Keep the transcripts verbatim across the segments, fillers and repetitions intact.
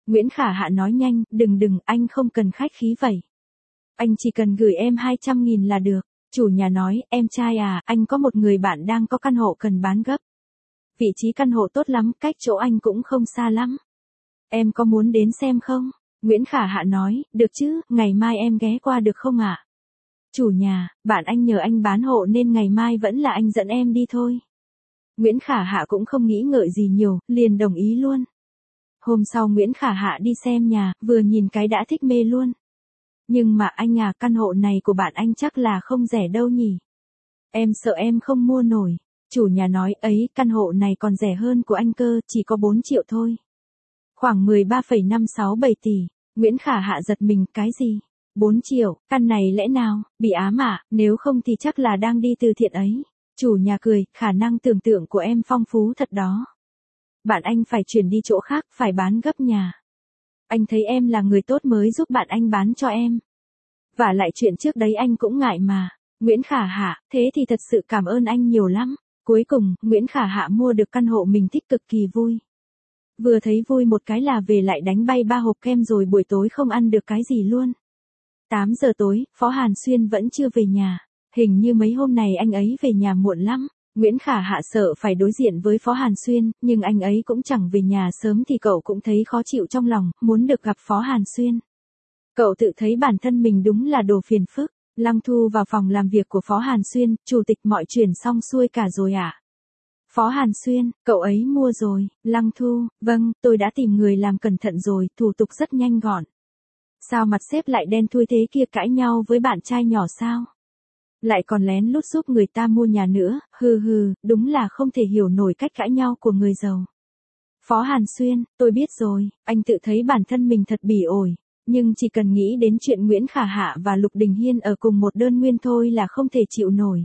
Nguyễn Khả Hạ nói nhanh, đừng đừng, anh không cần khách khí vậy. Anh chỉ cần gửi em hai trăm nghìn là được. Chủ nhà nói, em trai à, anh có một người bạn đang có căn hộ cần bán gấp. Vị trí căn hộ tốt lắm, cách chỗ anh cũng không xa lắm. Em có muốn đến xem không? Nguyễn Khả Hạ nói, được chứ, ngày mai em ghé qua được không ạ? Chủ nhà, bạn anh nhờ anh bán hộ nên ngày mai vẫn là anh dẫn em đi thôi. Nguyễn Khả Hạ cũng không nghĩ ngợi gì nhiều, liền đồng ý luôn. Hôm sau Nguyễn Khả Hạ đi xem nhà, vừa nhìn cái đã thích mê luôn. Nhưng mà anh à, căn hộ này của bạn anh chắc là không rẻ đâu nhỉ? Em sợ em không mua nổi. Chủ nhà nói, ấy, căn hộ này còn rẻ hơn của anh cơ, chỉ có bốn triệu thôi. Khoảng mười ba phẩy năm sáu bảy tỷ. Nguyễn Khả Hạ giật mình, cái gì? bốn triệu, căn này lẽ nào, bị ám à, nếu không thì chắc là đang đi từ thiện ấy. Chủ nhà cười, khả năng tưởng tượng của em phong phú thật đó. Bạn anh phải chuyển đi chỗ khác, phải bán gấp nhà. Anh thấy em là người tốt mới giúp bạn anh bán cho em. Và lại chuyện trước đấy anh cũng ngại mà. Nguyễn Khả Hạ, thế thì thật sự cảm ơn anh nhiều lắm. Cuối cùng, Nguyễn Khả Hạ mua được căn hộ mình thích cực kỳ vui. Vừa thấy vui một cái là về lại đánh bay ba hộp kem rồi buổi tối không ăn được cái gì luôn. tám giờ tối, Phó Hàn Xuyên vẫn chưa về nhà. Hình như mấy hôm này anh ấy về nhà muộn lắm. Nguyễn Khả Hạ sợ phải đối diện với Phó Hàn Xuyên, nhưng anh ấy cũng chẳng về nhà sớm thì cậu cũng thấy khó chịu trong lòng, muốn được gặp Phó Hàn Xuyên. Cậu tự thấy bản thân mình đúng là đồ phiền phức. Lăng Thu vào phòng làm việc của Phó Hàn Xuyên, chủ tịch mọi chuyện xong xuôi cả rồi ạ. À? Phó Hàn Xuyên, cậu ấy mua rồi. Lăng Thu, vâng, tôi đã tìm người làm cẩn thận rồi, thủ tục rất nhanh gọn. Sao mặt sếp lại đen thui thế kia, cãi nhau với bạn trai nhỏ sao? Lại còn lén lút giúp người ta mua nhà nữa, hừ hừ, đúng là không thể hiểu nổi cách cãi nhau của người giàu. Phó Hàn Xuyên, tôi biết rồi, anh tự thấy bản thân mình thật bỉ ổi, nhưng chỉ cần nghĩ đến chuyện Nguyễn Khả Hạ và Lục Đình Hiên ở cùng một đơn nguyên thôi là không thể chịu nổi.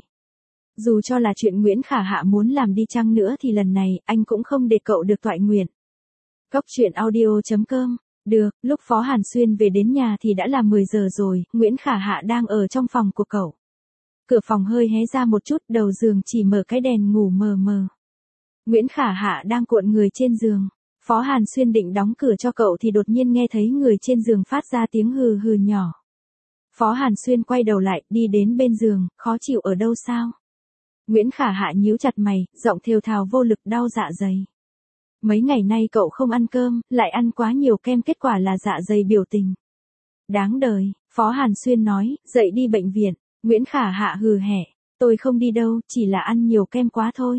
Dù cho là chuyện Nguyễn Khả Hạ muốn làm đi chăng nữa thì lần này anh cũng không để cậu được toại nguyện. Cốc truyện audio chấm com. Được, lúc Phó Hàn Xuyên về đến nhà thì đã là mười giờ rồi, Nguyễn Khả Hạ đang ở trong phòng của cậu. Cửa phòng hơi hé ra một chút, đầu giường chỉ mở cái đèn ngủ mờ mờ. Nguyễn Khả Hạ đang cuộn người trên giường. Phó Hàn Xuyên định đóng cửa cho cậu thì đột nhiên nghe thấy người trên giường phát ra tiếng hừ hừ nhỏ. Phó Hàn Xuyên quay đầu lại, đi đến bên giường, khó chịu ở đâu sao? Nguyễn Khả Hạ nhíu chặt mày, giọng thều thào vô lực, đau dạ dày. Mấy ngày nay cậu không ăn cơm, lại ăn quá nhiều kem, kết quả là dạ dày biểu tình. Đáng đời, Phó Hàn Xuyên nói, dậy đi bệnh viện. Nguyễn Khả Hạ hừ hẻ, tôi không đi đâu, chỉ là ăn nhiều kem quá thôi.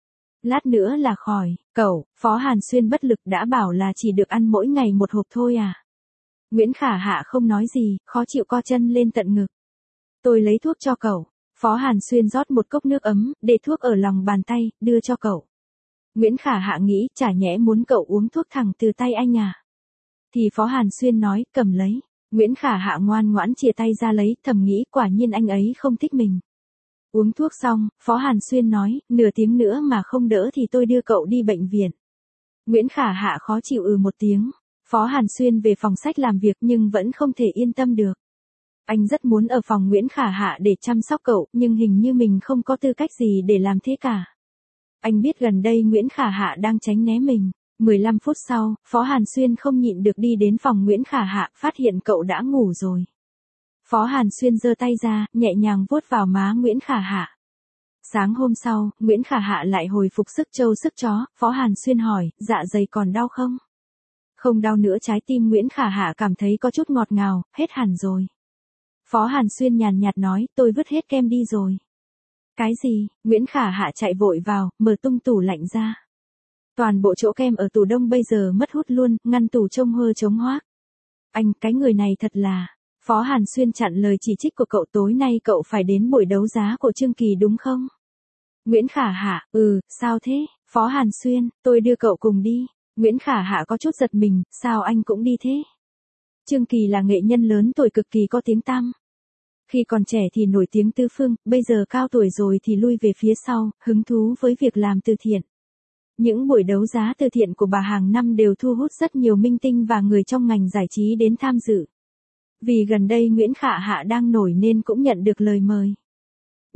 Lát nữa là khỏi, cậu, Phó Hàn Xuyên bất lực, đã bảo là chỉ được ăn mỗi ngày một hộp thôi à. Nguyễn Khả Hạ không nói gì, khó chịu co chân lên tận ngực. Tôi lấy thuốc cho cậu. Phó Hàn Xuyên rót một cốc nước ấm, để thuốc ở lòng bàn tay, đưa cho cậu. Nguyễn Khả Hạ nghĩ, chả nhẽ muốn cậu uống thuốc thẳng từ tay anh à. Thì Phó Hàn Xuyên nói, cầm lấy. Nguyễn Khả Hạ ngoan ngoãn chìa tay ra lấy, thầm nghĩ quả nhiên anh ấy không thích mình. Uống thuốc xong, Phó Hàn Xuyên nói, nửa tiếng nữa mà không đỡ thì tôi đưa cậu đi bệnh viện. Nguyễn Khả Hạ khó chịu ừ một tiếng. Phó Hàn Xuyên về phòng sách làm việc nhưng vẫn không thể yên tâm được. Anh rất muốn ở phòng Nguyễn Khả Hạ để chăm sóc cậu, nhưng hình như mình không có tư cách gì để làm thế cả. Anh biết gần đây Nguyễn Khả Hạ đang tránh né mình. mười lăm phút sau, Phó Hàn Xuyên không nhịn được đi đến phòng Nguyễn Khả Hạ, phát hiện cậu đã ngủ rồi. Phó Hàn Xuyên giơ tay ra, nhẹ nhàng vuốt vào má Nguyễn Khả Hạ. Sáng hôm sau, Nguyễn Khả Hạ lại hồi phục sức trâu sức chó, Phó Hàn Xuyên hỏi, dạ dày còn đau không? Không đau nữa. Trái tim Nguyễn Khả Hạ cảm thấy có chút ngọt ngào, hết hẳn rồi. Phó Hàn Xuyên nhàn nhạt nói, tôi vứt hết kem đi rồi. Cái gì? Nguyễn Khả Hạ chạy vội vào, mở tung tủ lạnh ra. Toàn bộ chỗ kem ở tủ đông bây giờ mất hút luôn, ngăn tủ trông hơ trống hoác. Anh, cái người này thật là... Phó Hàn Xuyên chặn lời chỉ trích của cậu, tối nay cậu phải đến buổi đấu giá của Trương Kỳ đúng không? Nguyễn Khả Hạ, ừ, sao thế? Phó Hàn Xuyên, tôi đưa cậu cùng đi. Nguyễn Khả Hạ có chút giật mình, sao anh cũng đi thế? Trương Kỳ là nghệ nhân lớn tuổi cực kỳ có tiếng tăm. Khi còn trẻ thì nổi tiếng tứ phương, bây giờ cao tuổi rồi thì lui về phía sau, hứng thú với việc làm từ thiện. Những buổi đấu giá từ thiện của bà hàng năm đều thu hút rất nhiều minh tinh và người trong ngành giải trí đến tham dự. Vì gần đây Nguyễn Khả Hạ đang nổi nên cũng nhận được lời mời.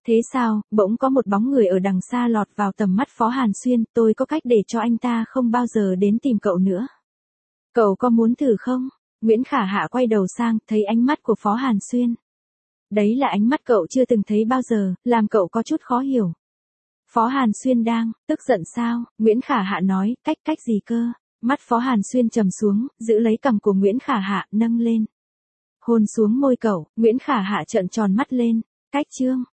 Thế sao, bỗng có một bóng người ở đằng xa lọt vào tầm mắt Phó Hàn Xuyên, tôi có cách để cho anh ta không bao giờ đến tìm cậu nữa. Cậu có muốn thử không? Nguyễn Khả Hạ quay đầu sang, thấy ánh mắt của Phó Hàn Xuyên. Đấy là ánh mắt cậu chưa từng thấy bao giờ, làm cậu có chút khó hiểu. Phó Hàn Xuyên đang, tức giận sao? Nguyễn Khả Hạ nói, cách cách gì cơ? Mắt Phó Hàn Xuyên trầm xuống, giữ lấy cằm của Nguyễn Khả Hạ, nâng lên. Hôn xuống môi cậu, Nguyễn Khả Hạ trợn tròn mắt lên. Cách chương